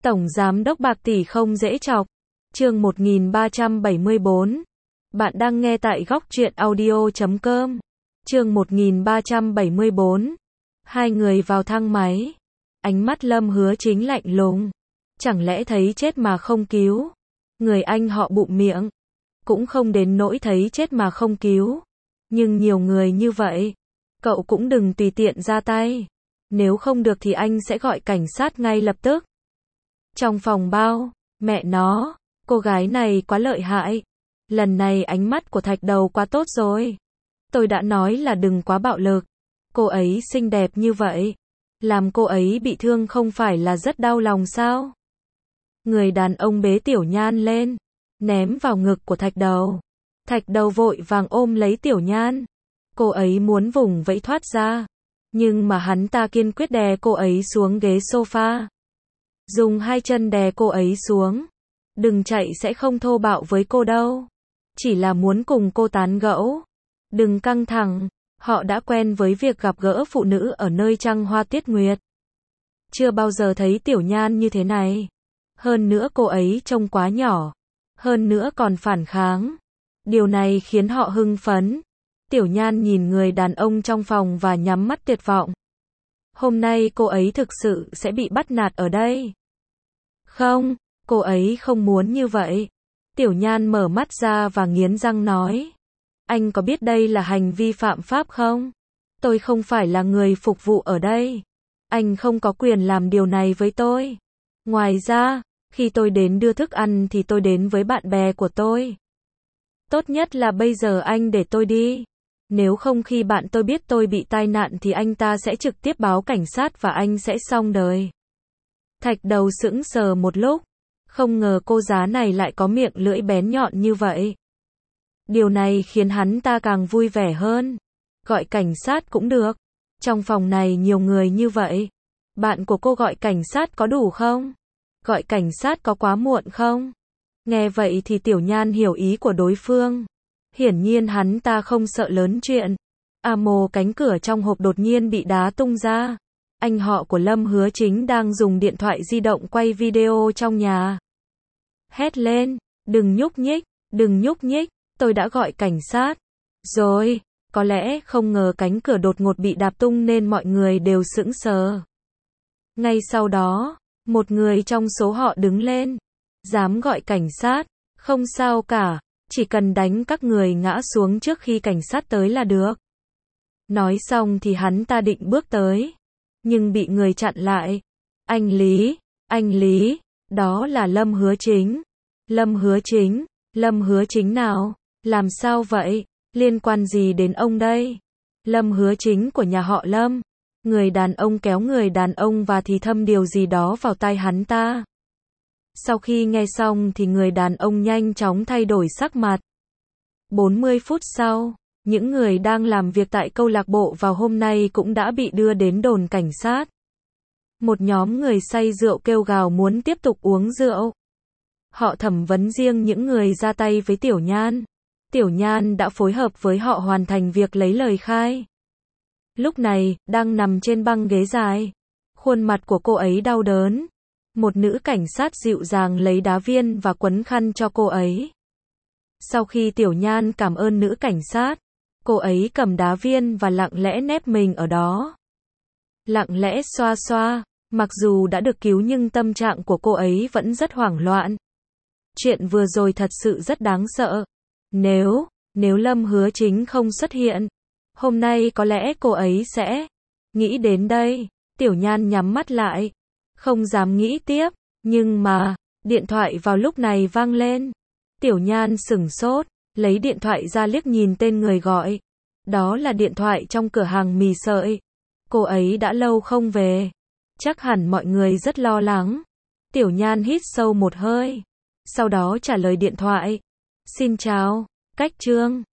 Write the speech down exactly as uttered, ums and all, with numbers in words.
Tổng giám đốc bạc tỷ không dễ chọc. Chương một nghìn ba trăm bảy mươi bốn. Bạn đang nghe tại góc truyện audio chấm com. Chương một nghìn ba trăm bảy mươi bốn. Hai người vào thang máy. Ánh mắt Lâm Hứa Chính lạnh lùng. Chẳng lẽ thấy chết mà không cứu? Người anh họ bụm miệng. Cũng không đến nỗi thấy chết mà không cứu. Nhưng nhiều người như vậy, cậu cũng đừng tùy tiện ra tay. Nếu không được thì anh sẽ gọi cảnh sát ngay lập tức. Trong phòng bao, mẹ nó, cô gái này quá lợi hại. Lần này ánh mắt của Thạch Đầu quá tốt rồi. Tôi đã nói là đừng quá bạo lực. Cô ấy xinh đẹp như vậy. Làm cô ấy bị thương không phải là rất đau lòng sao? Người đàn ông bế Tiểu Nhan lên, ném vào ngực của Thạch Đầu. Thạch Đầu vội vàng ôm lấy Tiểu Nhan. Cô ấy muốn vùng vẫy thoát ra. Nhưng mà hắn ta kiên quyết đè cô ấy xuống ghế sofa. Dùng hai chân đè cô ấy xuống. Đừng chạy, sẽ không thô bạo với cô đâu. Chỉ là muốn cùng cô tán gẫu. Đừng căng thẳng. Họ đã quen với việc gặp gỡ phụ nữ ở nơi trăng hoa tiết nguyệt. Chưa bao giờ thấy Tiểu Nhan như thế này. Hơn nữa cô ấy trông quá nhỏ. Hơn nữa còn phản kháng. Điều này khiến họ hưng phấn. Tiểu Nhan nhìn người đàn ông trong phòng và nhắm mắt tuyệt vọng. Hôm nay cô ấy thực sự sẽ bị bắt nạt ở đây. Không, cô ấy không muốn như vậy. Tiểu Nhan mở mắt ra và nghiến răng nói. Anh có biết đây là hành vi phạm pháp không? Tôi không phải là người phục vụ ở đây. Anh không có quyền làm điều này với tôi. Ngoài ra, khi tôi đến đưa thức ăn thì tôi đến với bạn bè của tôi. Tốt nhất là bây giờ anh để tôi đi. Nếu không khi bạn tôi biết tôi bị tai nạn thì anh ta sẽ trực tiếp báo cảnh sát và anh sẽ xong đời. Thạch Đầu sững sờ một lúc. Không ngờ cô giá này lại có miệng lưỡi bén nhọn như vậy. Điều này khiến hắn ta càng vui vẻ hơn. Gọi cảnh sát cũng được. Trong phòng này nhiều người như vậy. Bạn của cô gọi cảnh sát có đủ không? Gọi cảnh sát có quá muộn không? Nghe vậy thì Tiểu Nhan hiểu ý của đối phương. Hiển nhiên hắn ta không sợ lớn chuyện. À mồ, cánh cửa trong hộp đột nhiên bị đá tung ra. Anh họ của Lâm Hứa Chính đang dùng điện thoại di động quay video trong nhà. Hét lên, đừng nhúc nhích, đừng nhúc nhích, tôi đã gọi cảnh sát. Rồi, có lẽ không ngờ cánh cửa đột ngột bị đạp tung nên mọi người đều sững sờ. Ngay sau đó, một người trong số họ đứng lên. Dám gọi cảnh sát, không sao cả, chỉ cần đánh các người ngã xuống trước khi cảnh sát tới là được. Nói xong thì hắn ta định bước tới, nhưng bị người chặn lại. Anh Lý, anh Lý, đó là Lâm Hứa Chính. Lâm Hứa Chính, Lâm Hứa Chính nào? Làm sao vậy? Liên quan gì đến ông đây? Lâm Hứa Chính của nhà họ Lâm. Người đàn ông kéo người đàn ông và thì thầm điều gì đó vào tai hắn ta. Sau khi nghe xong thì người đàn ông nhanh chóng thay đổi sắc mặt. bốn mươi phút sau, những người đang làm việc tại câu lạc bộ vào hôm nay cũng đã bị đưa đến đồn cảnh sát. Một nhóm người say rượu kêu gào muốn tiếp tục uống rượu. Họ thẩm vấn riêng những người ra tay với Tiểu Nhan. Tiểu Nhan đã phối hợp với họ hoàn thành việc lấy lời khai. Lúc này, đang nằm trên băng ghế dài. Khuôn mặt của cô ấy đau đớn. Một nữ cảnh sát dịu dàng lấy đá viên và quấn khăn cho cô ấy. Sau khi Tiểu Nhan cảm ơn nữ cảnh sát, cô ấy cầm đá viên và lặng lẽ nép mình ở đó. Lặng lẽ xoa xoa, mặc dù đã được cứu nhưng tâm trạng của cô ấy vẫn rất hoảng loạn. Chuyện vừa rồi thật sự rất đáng sợ. Nếu, nếu Lâm Hứa Chính không xuất hiện, hôm nay có lẽ cô ấy sẽ... Nghĩ đến đây, Tiểu Nhan nhắm mắt lại. Không dám nghĩ tiếp, nhưng mà, điện thoại vào lúc này vang lên. Tiểu Nhan sửng sốt, lấy điện thoại ra liếc nhìn tên người gọi. Đó là điện thoại trong cửa hàng mì sợi. Cô ấy đã lâu không về. Chắc hẳn mọi người rất lo lắng. Tiểu Nhan hít sâu một hơi. Sau đó trả lời điện thoại. Xin chào, Cách Trương.